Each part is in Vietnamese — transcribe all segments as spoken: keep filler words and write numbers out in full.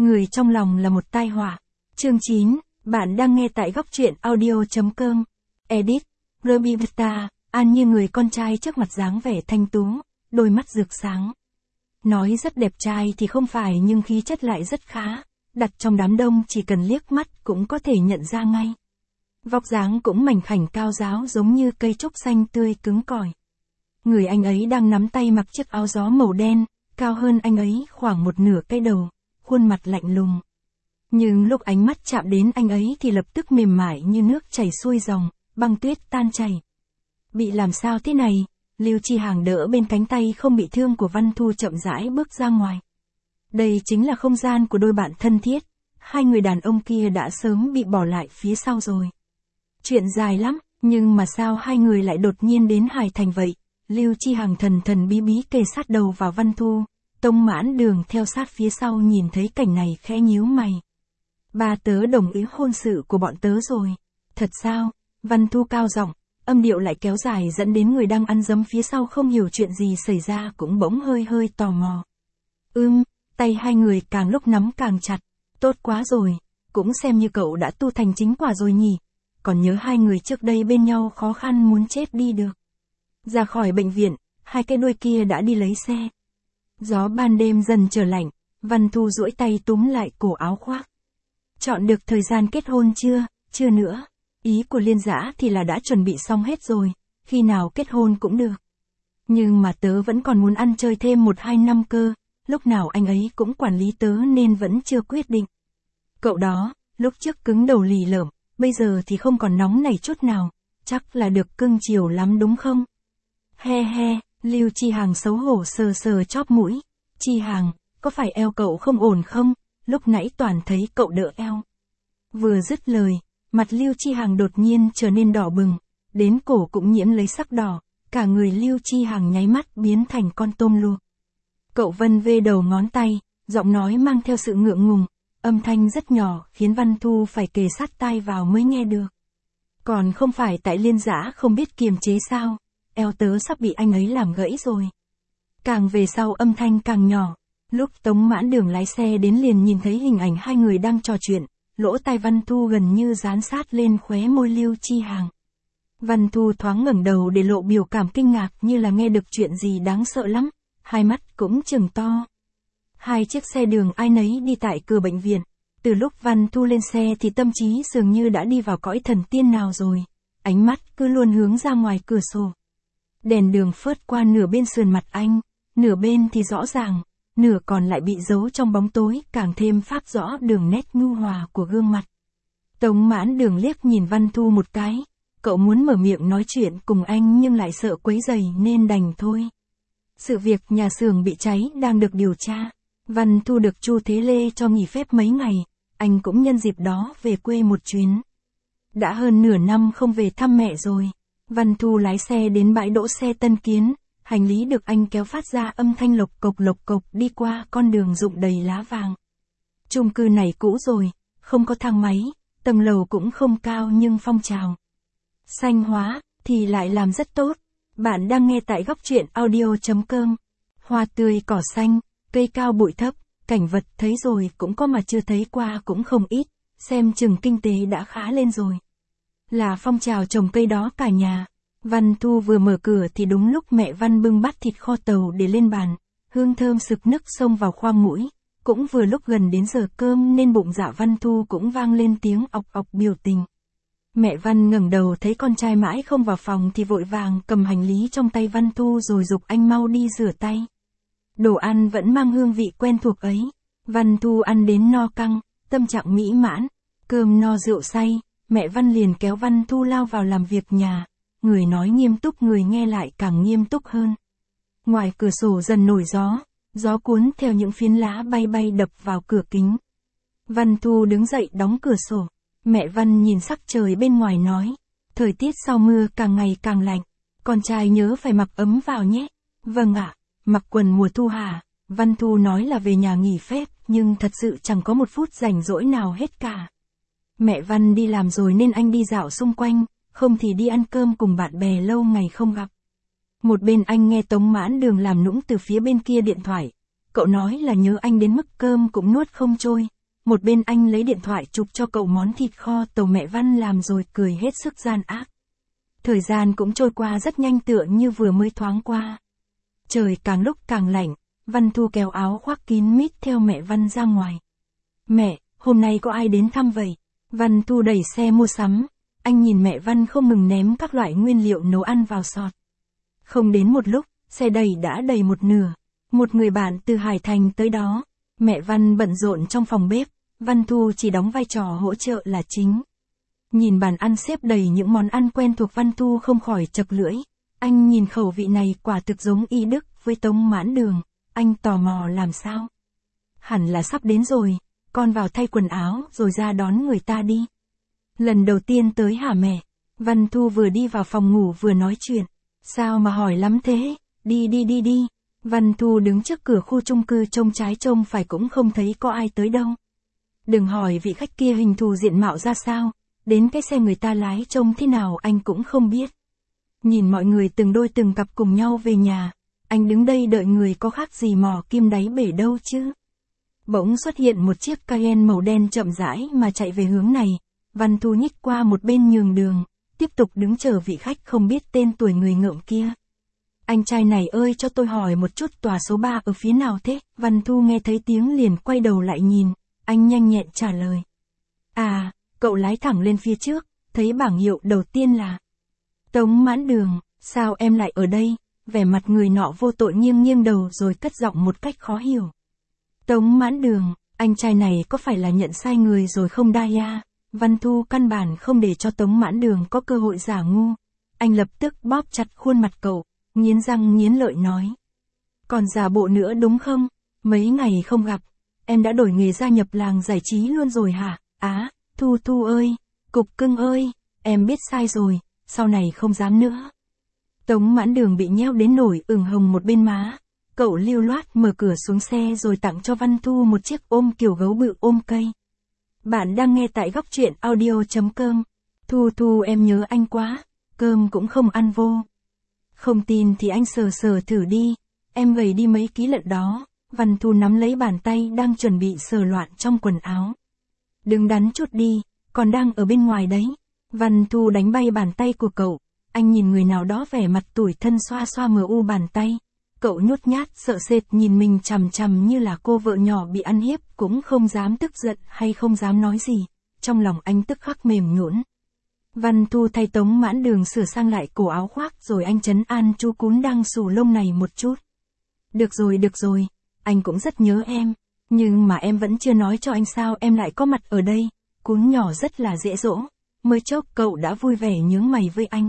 Người trong lòng là một tai họa. Chương chín, bạn đang nghe tại góc truyện audio.com. Edit, Robivita, An như người con trai trước mặt dáng vẻ thanh tú, đôi mắt rực sáng. Nói rất đẹp trai thì không phải nhưng khí chất lại rất khá, đặt trong đám đông chỉ cần liếc mắt cũng có thể nhận ra ngay. Vóc dáng cũng mảnh khảnh cao ráo giống như cây trúc xanh tươi cứng cỏi. Người anh ấy đang nắm tay mặc chiếc áo gió màu đen, cao hơn anh ấy khoảng một nửa cái đầu, khuôn mặt lạnh lùng. Nhưng lúc ánh mắt chạm đến anh ấy thì lập tức mềm mại như nước chảy xuôi dòng, băng tuyết tan chảy. Bị làm sao thế này? Lưu Chi Hàng đỡ bên cánh tay không bị thương của Văn Thu chậm rãi bước ra ngoài. Đây chính là không gian của đôi bạn thân thiết, hai người đàn ông kia đã sớm bị bỏ lại phía sau rồi. Chuyện dài lắm, nhưng mà sao hai người lại đột nhiên đến Hải Thành vậy? Lưu Chi Hàng thần thần bí bí kề sát đầu vào Văn Thu, Tống Mãn Đường theo sát phía sau nhìn thấy cảnh này khẽ nhíu mày. Ba tớ đồng ý hôn sự của bọn tớ rồi. Thật sao? Văn Thu cao giọng, âm điệu lại kéo dài dẫn đến người đang ăn dấm phía sau không hiểu chuyện gì xảy ra cũng bỗng hơi hơi tò mò. Ưm, tay hai người càng lúc nắm càng chặt. Tốt quá rồi, cũng xem như cậu đã tu thành chính quả rồi nhỉ. Còn nhớ hai người trước đây bên nhau khó khăn muốn chết đi được. Ra khỏi bệnh viện, hai cái đuôi kia đã đi lấy xe. Gió ban đêm dần trở lạnh, Văn Thu duỗi tay túm lại cổ áo khoác. Chọn được thời gian kết hôn chưa? Chưa nữa. Ý của Liên Dã thì là đã chuẩn bị xong hết rồi, khi nào kết hôn cũng được. Nhưng mà tớ vẫn còn muốn ăn chơi thêm một hai năm cơ, lúc nào anh ấy cũng quản lý tớ nên vẫn chưa quyết định. Cậu đó, lúc trước cứng đầu lì lợm, bây giờ thì không còn nóng nảy chút nào, chắc là được cưng chiều lắm đúng không? He he, Lưu Chi Hàng xấu hổ sờ sờ chóp mũi. Chi Hàng, có phải eo cậu không ổn không? Lúc nãy toàn thấy cậu đỡ eo. Vừa dứt lời, mặt Lưu Chi Hàng đột nhiên trở nên đỏ bừng, đến cổ cũng nhiễm lấy sắc đỏ, cả người Lưu Chi Hàng nháy mắt biến thành con tôm luộc. Cậu vân vê đầu ngón tay, giọng nói mang theo sự ngượng ngùng, âm thanh rất nhỏ khiến Văn Thu phải kề sát tai vào mới nghe được. Còn không phải tại Liên Dã không biết kiềm chế sao, eo tớ sắp bị anh ấy làm gãy rồi. Càng về sau âm thanh càng nhỏ, lúc Tống Mãn Đường lái xe đến liền nhìn thấy hình ảnh hai người đang trò chuyện, lỗ tai Văn Thu gần như dán sát lên khóe môi Lưu Chi Hàng. Văn Thu thoáng ngẩng đầu để lộ biểu cảm kinh ngạc như là nghe được chuyện gì đáng sợ lắm, hai mắt cũng trừng to. Hai chiếc xe đường ai nấy đi tại cửa bệnh viện, từ lúc Văn Thu lên xe thì tâm trí dường như đã đi vào cõi thần tiên nào rồi, ánh mắt cứ luôn hướng ra ngoài cửa sổ. Đèn đường phớt qua nửa bên sườn mặt anh, nửa bên thì rõ ràng, nửa còn lại bị giấu trong bóng tối càng thêm phác rõ đường nét nhu hòa của gương mặt. Tống Mãn Đường liếc nhìn Văn Thu một cái, cậu muốn mở miệng nói chuyện cùng anh nhưng lại sợ quấy rầy nên đành thôi. Sự việc nhà xưởng bị cháy đang được điều tra, Văn Thu được Chu Thế Lê cho nghỉ phép mấy ngày, anh cũng nhân dịp đó về quê một chuyến. Đã hơn nửa năm không về thăm mẹ rồi, Văn Thu lái xe đến bãi đỗ xe Tân Kiến. Hành lý được anh kéo phát ra âm thanh lộc cộc lộc cộc đi qua con đường rụng đầy lá vàng. Chung cư này cũ rồi, không có thang máy, tầng lầu cũng không cao nhưng phong trào xanh hóa thì lại làm rất tốt. Bạn đang nghe tại góc truyện audio.com. Hoa tươi cỏ xanh, cây cao bụi thấp, cảnh vật thấy rồi cũng có mà chưa thấy qua cũng không ít, xem chừng kinh tế đã khá lên rồi. Là phong trào trồng cây đó cả nhà. Văn Thu vừa mở cửa thì đúng lúc mẹ Văn bưng bát thịt kho tàu để lên bàn, hương thơm sực nức xông vào khoang mũi, cũng vừa lúc gần đến giờ cơm nên bụng dạ Văn Thu cũng vang lên tiếng ọc ọc biểu tình. Mẹ Văn ngẩng đầu thấy con trai mãi không vào phòng thì vội vàng cầm hành lý trong tay Văn Thu rồi giục anh mau đi rửa tay. Đồ ăn vẫn mang hương vị quen thuộc ấy, Văn Thu ăn đến no căng, tâm trạng mỹ mãn, cơm no rượu say, mẹ Văn liền kéo Văn Thu lao vào làm việc nhà. Người nói nghiêm túc người nghe lại càng nghiêm túc hơn. Ngoài cửa sổ dần nổi gió, gió cuốn theo những phiến lá bay bay đập vào cửa kính. Văn Thu đứng dậy đóng cửa sổ, mẹ Văn nhìn sắc trời bên ngoài nói, thời tiết sau mưa càng ngày càng lạnh, con trai nhớ phải mặc ấm vào nhé. Vâng ạ, mặc quần mùa thu hả? Văn Thu nói là về nhà nghỉ phép, nhưng thật sự chẳng có một phút rảnh rỗi nào hết cả. Mẹ Văn đi làm rồi nên anh đi dạo xung quanh, không thì đi ăn cơm cùng bạn bè lâu ngày không gặp. Một bên anh nghe Tống Mãn Đường làm nũng từ phía bên kia điện thoại, Cậu nói là nhớ anh đến mức cơm cũng nuốt không trôi. Một bên anh lấy điện thoại chụp cho cậu món thịt kho tàu mẹ Văn làm rồi cười hết sức gian ác. Thời gian cũng trôi qua rất nhanh tựa như vừa mới thoáng qua. Trời càng lúc càng lạnh, Văn Thu kéo áo khoác kín mít theo mẹ Văn ra ngoài. Mẹ, hôm nay có ai đến thăm vậy? Văn Thu đẩy xe mua sắm, anh nhìn mẹ Văn không ngừng ném các loại nguyên liệu nấu ăn vào sọt. Không đến một lúc, xe đầy đã đầy một nửa. Một người bạn từ Hải Thành tới đó. Mẹ Văn bận rộn trong phòng bếp, Văn Thu chỉ đóng vai trò hỗ trợ là chính. Nhìn bàn ăn xếp đầy những món ăn quen thuộc, Văn Thu không khỏi chật lưỡi. Anh nhìn khẩu vị này quả thực giống y đúc với Tống Mãn Đường. Anh tò mò làm sao? Hẳn là sắp đến rồi, con vào thay quần áo rồi ra đón người ta đi. Lần đầu tiên tới hả mẹ? Văn Thu vừa đi vào phòng ngủ vừa nói chuyện. Sao mà hỏi lắm thế? Đi đi đi đi. Văn Thu đứng trước cửa khu chung cư trông trái trông phải cũng không thấy có ai tới đâu. Đừng hỏi vị khách kia hình thù diện mạo ra sao, đến cái xe người ta lái trông thế nào anh cũng không biết. Nhìn mọi người từng đôi từng cặp cùng nhau về nhà, anh đứng đây đợi người có khác gì mò kim đáy bể đâu chứ. Bỗng xuất hiện một chiếc Cayenne màu đen chậm rãi mà chạy về hướng này. Văn Thu nhích qua một bên nhường đường, tiếp tục đứng chờ vị khách không biết tên tuổi người ngợm kia. Anh trai này ơi, cho tôi hỏi một chút, tòa số ba ở phía nào thế? Văn Thu nghe thấy tiếng liền quay đầu lại nhìn, anh nhanh nhẹn trả lời. À, cậu lái thẳng lên phía trước, thấy bảng hiệu đầu tiên là Tống Mãn Đường. Sao em lại ở đây? Vẻ mặt người nọ vô tội nghiêng nghiêng đầu rồi cất giọng một cách khó hiểu. Tống Mãn Đường, anh trai này có phải là nhận sai người rồi không đa ya? Văn Thu căn bản không để cho Tống Mãn Đường có cơ hội giả ngu. Anh lập tức bóp chặt khuôn mặt cậu, nghiến răng nghiến lợi nói. Còn giả bộ nữa đúng không? Mấy ngày không gặp, em đã đổi nghề gia nhập làng giải trí luôn rồi hả? Á, Thu Thu ơi, cục cưng ơi, em biết sai rồi, sau này không dám nữa. Tống Mãn Đường bị nheo đến nổi ửng hồng một bên má. Cậu lưu loát mở cửa xuống xe rồi tặng cho Văn Thu một chiếc ôm kiểu gấu bự ôm cây. Bạn đang nghe tại góc truyện audio chấm com. Thu Thu em nhớ anh quá, cơm cũng không ăn vô. Không tin thì anh sờ sờ thử đi, em gầy đi mấy ký lận đó. Văn Thu nắm lấy bàn tay đang chuẩn bị sờ loạn trong quần áo. Đừng đắn chút đi, còn đang ở bên ngoài đấy. Văn Thu đánh bay bàn tay của cậu, anh nhìn người nào đó vẻ mặt tủi thân xoa xoa mờ u bàn tay. Cậu nhút nhát sợ sệt nhìn mình chằm chằm như là cô vợ nhỏ bị ăn hiếp, cũng không dám tức giận hay không dám nói gì. Trong lòng anh tức khắc mềm nhũn. Văn Thu thay Tống Mãn Đường sửa sang lại cổ áo khoác rồi anh trấn an chú cún đang xù lông này một chút. Được rồi được rồi, anh cũng rất nhớ em, nhưng mà em vẫn chưa nói cho anh sao em lại có mặt ở đây. Cún nhỏ rất là dễ dỗ, mới chốc cậu đã vui vẻ nhướng mày với anh.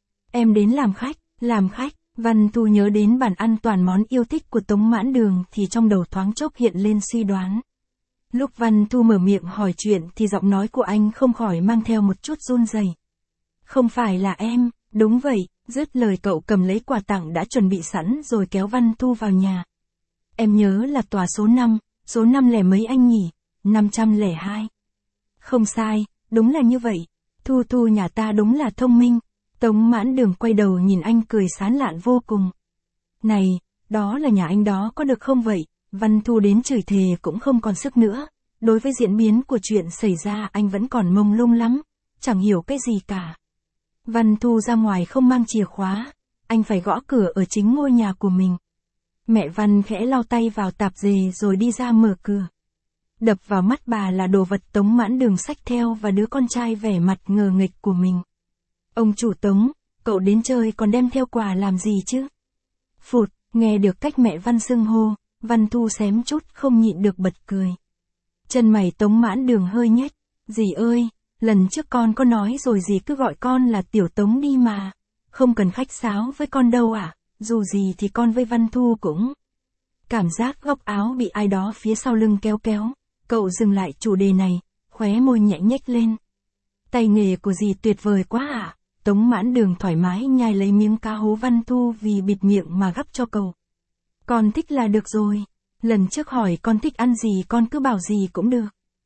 Em đến làm khách, làm khách. Văn Thu nhớ đến bàn ăn toàn món yêu thích của Tống Mãn Đường thì trong đầu thoáng chốc hiện lên suy đoán. Lúc Văn Thu mở miệng hỏi chuyện thì giọng nói của anh không khỏi mang theo một chút run rẩy. Không phải là em, đúng vậy, dứt lời cậu cầm lấy quà tặng đã chuẩn bị sẵn rồi kéo Văn Thu vào nhà. Em nhớ là tòa số năm, số năm lẻ mấy anh nhỉ, năm trăm lẻ hai. Không sai, đúng là như vậy, Thu Thu nhà ta đúng là thông minh. Tống Mãn Đường quay đầu nhìn anh cười sán lạn vô cùng. Này, đó là nhà anh đó có được không vậy? Văn Thu đến chửi thề cũng không còn sức nữa. Đối với diễn biến của chuyện xảy ra anh vẫn còn mông lung lắm, chẳng hiểu cái gì cả. Văn Thu ra ngoài không mang chìa khóa, anh phải gõ cửa ở chính ngôi nhà của mình. Mẹ Văn khẽ lau tay vào tạp dề rồi đi ra mở cửa. Đập vào mắt bà là đồ vật Tống Mãn Đường xách theo và đứa con trai vẻ mặt ngờ nghịch của mình. Ông chủ Tống, cậu đến chơi còn đem theo quà làm gì chứ? Phụt, nghe được cách mẹ Văn xưng hô, Văn Thu xém chút không nhịn được bật cười. Chân mày Tống Mãn Đường hơi nhếch. Dì ơi, lần trước con có nói rồi dì cứ gọi con là Tiểu Tống đi mà. Không cần khách sáo với con đâu ạ, à? Dù gì thì con với Văn Thu cũng. Cảm giác góc áo bị ai đó phía sau lưng kéo kéo. Cậu dừng lại chủ đề này, khóe môi nhẹ nhếch lên. Tay nghề của dì tuyệt vời quá ạ. À? Tống Mãn Đường thoải mái nhai lấy miếng cá hố Văn Thu vì bịt miệng mà gắp cho cậu. Con thích là được rồi. Lần trước hỏi con thích ăn gì con cứ bảo gì cũng được.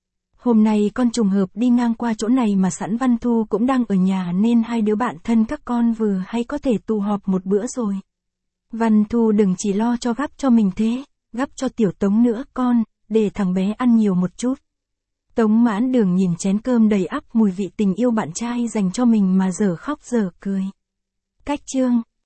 Hôm nay con trùng hợp đi ngang qua chỗ này mà sẵn Văn Thu cũng đang ở nhà nên hai đứa bạn thân các con vừa hay có thể tụ họp một bữa rồi. Văn Thu đừng chỉ lo cho gắp cho mình thế. Gắp cho tiểu Tống nữa con, để thằng bé ăn nhiều một chút. Tống Mãn Đường nhìn chén cơm đầy ắp mùi vị tình yêu bạn trai dành cho mình mà dở khóc dở cười. Cách chương